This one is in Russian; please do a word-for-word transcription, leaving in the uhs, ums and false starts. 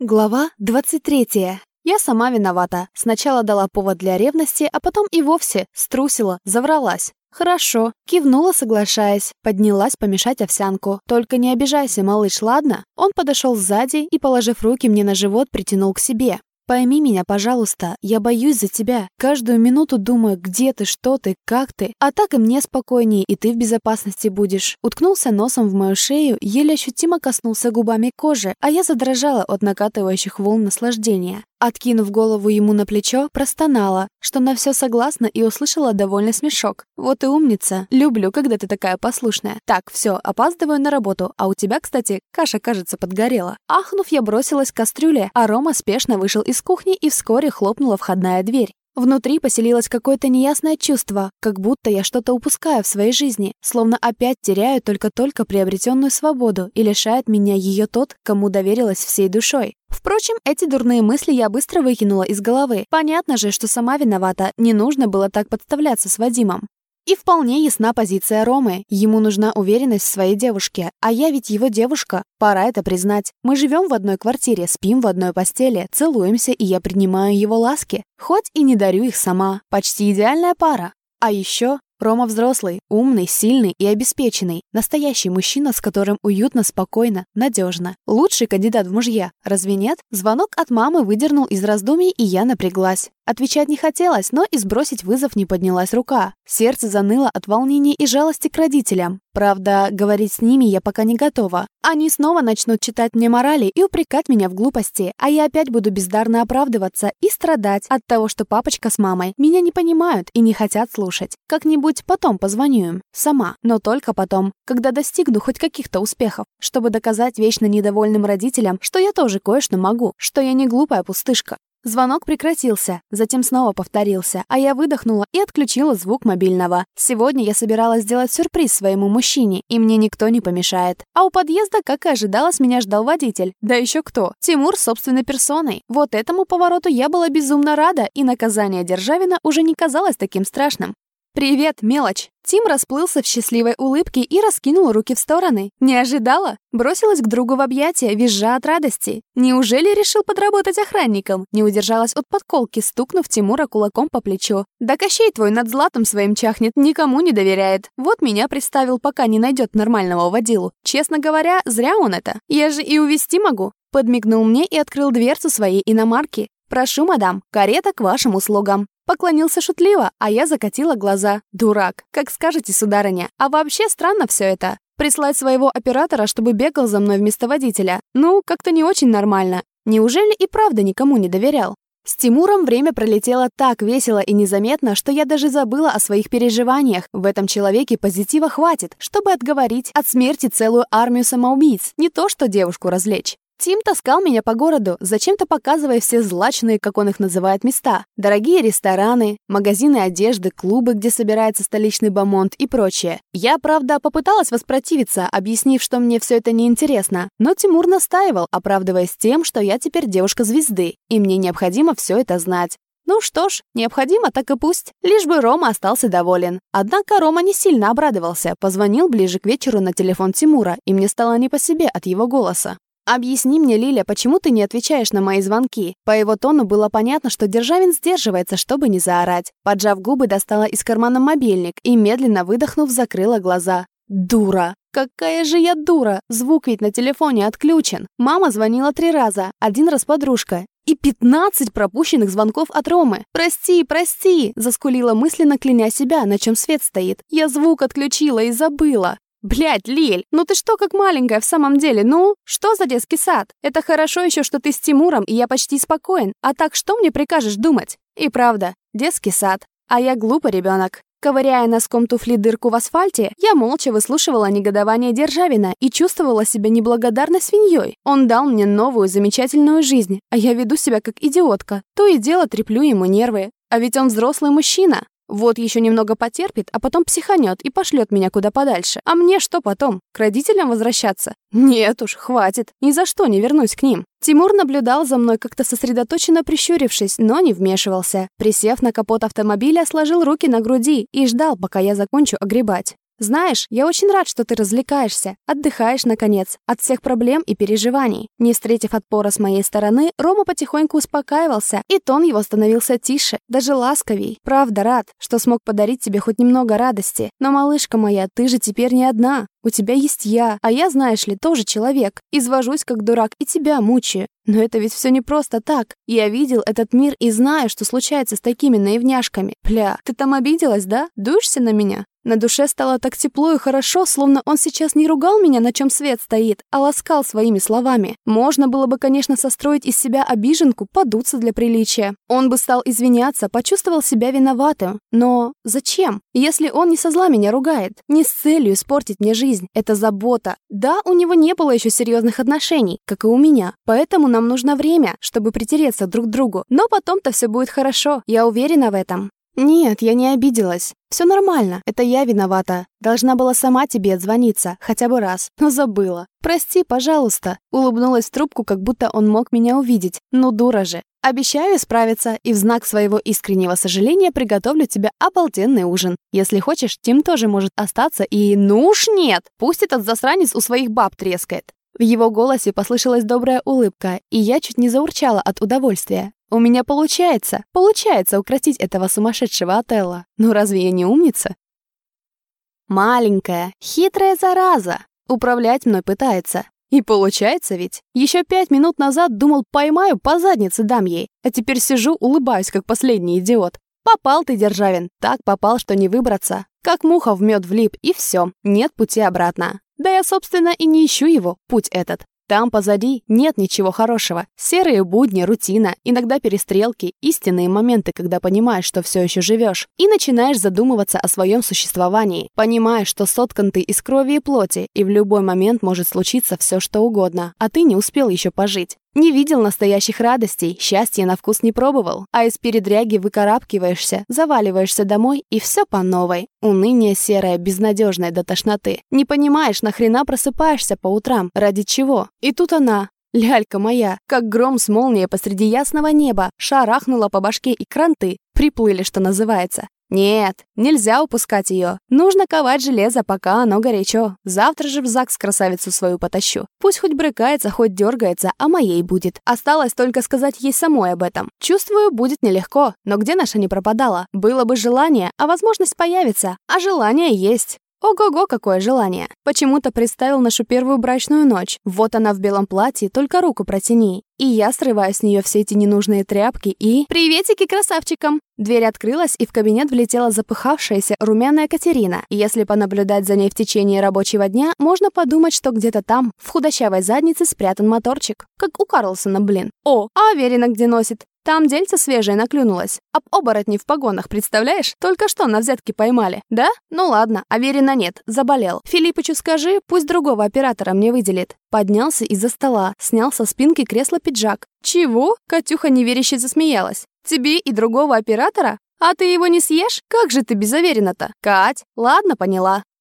Глава двадцать третья. Я сама виновата. Сначала дала повод для ревности, а потом и вовсе струсила, завралась. «Хорошо», кивнула, соглашаясь, поднялась помешать овсянку. «Только не обижайся, малыш, ладно?» Он подошел сзади и, положив руки мне на живот, притянул к себе. «Пойми меня, пожалуйста, я боюсь за тебя. Каждую минуту думаю, где ты, что ты, как ты. А так и мне спокойнее, и ты в безопасности будешь». Уткнулся носом в мою шею, еле ощутимо коснулся губами кожи, а я задрожала от накатывающих волн наслаждения. Откинув голову ему на плечо, простонала, что на все согласна, и услышала довольный смешок. «Вот и умница. Люблю, когда ты такая послушная. Так, все, опаздываю на работу, а у тебя, кстати, каша, кажется, подгорела». Ахнув, я бросилась к кастрюле, а Рома спешно вышел из кухни, и вскоре хлопнула входная дверь. Внутри поселилось какое-то неясное чувство, как будто я что-то упускаю в своей жизни, словно опять теряю только-только приобретенную свободу и лишает меня ее тот, кому доверилась всей душой. Впрочем, эти дурные мысли я быстро выкинула из головы. Понятно же, что сама виновата, не нужно было так подставляться с Вадимом. И вполне ясна позиция Ромы. Ему нужна уверенность в своей девушке. А я ведь его девушка. Пора это признать. Мы живем в одной квартире, спим в одной постели, целуемся, и я принимаю его ласки. Хоть и не дарю их сама. Почти идеальная пара. А еще Рома взрослый, умный, сильный и обеспеченный. Настоящий мужчина, с которым уютно, спокойно, надежно. Лучший кандидат в мужья. Разве нет? Звонок от мамы выдернул из раздумий, и я напряглась. Отвечать не хотелось, но и сбросить вызов не поднялась рука. Сердце заныло от волнения и жалости к родителям. Правда, говорить с ними я пока не готова. Они снова начнут читать мне морали и упрекать меня в глупости, а я опять буду бездарно оправдываться и страдать от того, что папочка с мамой меня не понимают и не хотят слушать. Как-нибудь потом позвоню им. Сама. Но только потом, когда достигну хоть каких-то успехов, чтобы доказать вечно недовольным родителям, что я тоже кое-что могу, что я не глупая пустышка. Звонок прекратился, затем снова повторился, а я выдохнула и отключила звук мобильного. Сегодня я собиралась сделать сюрприз своему мужчине, и мне никто не помешает. А у подъезда, как и ожидалось, меня ждал водитель. Да еще кто? Тимур собственной персоной. Вот этому повороту я была безумно рада, и наказание Державина уже не казалось таким страшным. «Привет, мелочь!» Тим расплылся в счастливой улыбке и раскинул руки в стороны. «Не ожидала?» Бросилась к другу в объятия, визжа от радости. «Неужели решил подработать охранником?» Не удержалась от подколки, стукнув Тимура кулаком по плечу. «Да Кощей твой над златом своим чахнет, никому не доверяет. Вот меня представил, пока не найдет нормального водилу. Честно говоря, зря он это. Я же и увезти могу». Подмигнул мне и открыл дверцу своей иномарки. «Прошу, мадам, карета к вашим услугам». Поклонился шутливо, а я закатила глаза. Дурак. Как скажете, сударыня. А вообще странно все это. Прислать своего оператора, чтобы бегал за мной вместо водителя. Ну, как-то не очень нормально. Неужели и правда никому не доверял? С Тимуром время пролетело так весело и незаметно, что я даже забыла о своих переживаниях. В этом человеке позитива хватит, чтобы отговорить от смерти целую армию самоубийц. Не то что девушку развлечь. Тим таскал меня по городу, зачем-то показывая все злачные, как он их называет, места. Дорогие рестораны, магазины одежды, клубы, где собирается столичный бомонд и прочее. Я, правда, попыталась воспротивиться, объяснив, что мне все это неинтересно, но Тимур настаивал, оправдываясь тем, что я теперь девушка звезды, и мне необходимо все это знать. Ну что ж, необходимо, так и пусть. Лишь бы Рома остался доволен. Однако Рома не сильно обрадовался, позвонил ближе к вечеру на телефон Тимура, и мне стало не по себе от его голоса. «Объясни мне, Лиля, почему ты не отвечаешь на мои звонки?» По его тону было понятно, что Державин сдерживается, чтобы не заорать. Поджав губы, достала из кармана мобильник и, медленно выдохнув, закрыла глаза. «Дура! Какая же я дура! Звук ведь на телефоне отключен. Мама звонила три раза, один раз подружка. И пятнадцать пропущенных звонков от Ромы. «Прости, прости!» – заскулила мысленно, кляня себя, на чем свет стоит. «Я звук отключила и забыла!» «Блядь, Лиль, ну ты что как маленькая в самом деле, ну? Что за детский сад? Это хорошо еще, что ты с Тимуром, и я почти спокоен. А так что мне прикажешь думать?» И правда, детский сад. А я глупый ребенок. Ковыряя носком туфли дырку в асфальте, я молча выслушивала негодование Державина и чувствовала себя неблагодарной свиньей. Он дал мне новую замечательную жизнь, а я веду себя как идиотка. То и дело треплю ему нервы. А ведь он взрослый мужчина. Вот еще немного потерпит, а потом психанет и пошлет меня куда подальше. А мне что потом? К родителям возвращаться? Нет уж, хватит. Ни за что не вернусь к ним. Тимур наблюдал за мной, как-то сосредоточенно прищурившись, но не вмешивался. Присев на капот автомобиля, сложил руки на груди и ждал, пока я закончу огребать. Знаешь, я очень рад, что ты развлекаешься, отдыхаешь, наконец, от всех проблем и переживаний». Не встретив отпора с моей стороны, Рома потихоньку успокаивался, и тон его становился тише, даже ласковей. «Правда рад, что смог подарить тебе хоть немного радости. Но, малышка моя, ты же теперь не одна. У тебя есть я, а я, знаешь ли, тоже человек. Извожусь как дурак и тебя мучаю. Но это ведь все не просто так. Я видел этот мир и знаю, что случается с такими наивняшками. Бля, ты там обиделась, да? Дуешься на меня?» На душе стало так тепло и хорошо, словно он сейчас не ругал меня, на чем свет стоит, а ласкал своими словами. Можно было бы, конечно, состроить из себя обиженку, подуться для приличия. Он бы стал извиняться, почувствовал себя виноватым. Но зачем? Если он не со зла меня ругает, не с целью испортить мне жизнь. Это забота. Да, у него не было еще серьезных отношений, как и у меня. Поэтому нам нужно время, чтобы притереться друг к другу. Но потом-то все будет хорошо. Я уверена в этом. «Нет, я не обиделась. Все нормально, это я виновата. Должна была сама тебе отзвониться, хотя бы раз, но забыла. Прости, пожалуйста». Улыбнулась в трубку, как будто он мог меня увидеть. Ну, дура же. «Обещаю исправиться и в знак своего искреннего сожаления приготовлю тебе обалденный ужин. Если хочешь, Тим тоже может остаться и... Ну уж нет! Пусть этот засранец у своих баб трескает». В его голосе послышалась добрая улыбка, и я чуть не заурчала от удовольствия. У меня получается, получается укротить этого сумасшедшего Отелло. Ну разве я не умница? Маленькая, хитрая зараза. Управлять мной пытается. И получается ведь. Еще пять минут назад думал, поймаю, по заднице дам ей. А теперь сижу, улыбаюсь, как последний идиот. Попал ты, Державин. Так попал, что не выбраться. Как муха в мед влип, и все. Нет пути обратно. Да я, собственно, и не ищу его, путь этот. Там позади нет ничего хорошего. Серые будни, рутина, иногда перестрелки, истинные моменты, когда понимаешь, что все еще живешь, и начинаешь задумываться о своем существовании. Понимаешь, что соткан ты из крови и плоти, и в любой момент может случиться все, что угодно, а ты не успел еще пожить. Не видел настоящих радостей, счастья на вкус не пробовал, а из передряги выкарабкиваешься, заваливаешься домой, и все по новой. Уныние серое, безнадежное до тошноты. Не понимаешь, нахрена просыпаешься по утрам, ради чего? И тут она, лялька моя, как гром с молнией посреди ясного неба, шарахнула по башке, и кранты приплыли, что называется. Нет, нельзя упускать ее. Нужно ковать железо, пока оно горячо. Завтра же в ЗАГС красавицу свою потащу. Пусть хоть брыкается, хоть дергается, а моей будет. Осталось только сказать ей самой об этом. Чувствую, будет нелегко, но где наша не пропадала? Было бы желание, а возможность появится. А желание есть. Ого-го, какое желание. Почему-то представил нашу первую брачную ночь. Вот она в белом платье, только руку протяни. И я срываю с нее все эти ненужные тряпки и... Приветики красавчикам! Дверь открылась, и в кабинет влетела запыхавшаяся румяная Катерина. Если понаблюдать за ней в течение рабочего дня, можно подумать, что где-то там, в худощавой заднице, спрятан моторчик. Как у Карлсона, блин. О, а Аверина где носит? Там дельце свежее наклюнулось. Об оборотни в погонах, представляешь? Только что на взятки поймали. Да? Ну ладно, Аверина нет, заболел. Филиппычу скажи, пусть другого оператора мне выделит. Поднялся из-за стола, снял со спинки кресла пиджак. Чего? Катюха неверяще засмеялась. Тебе и другого оператора? А ты его не съешь? Как же ты без Аверина-то? Кать, ладно, поняла.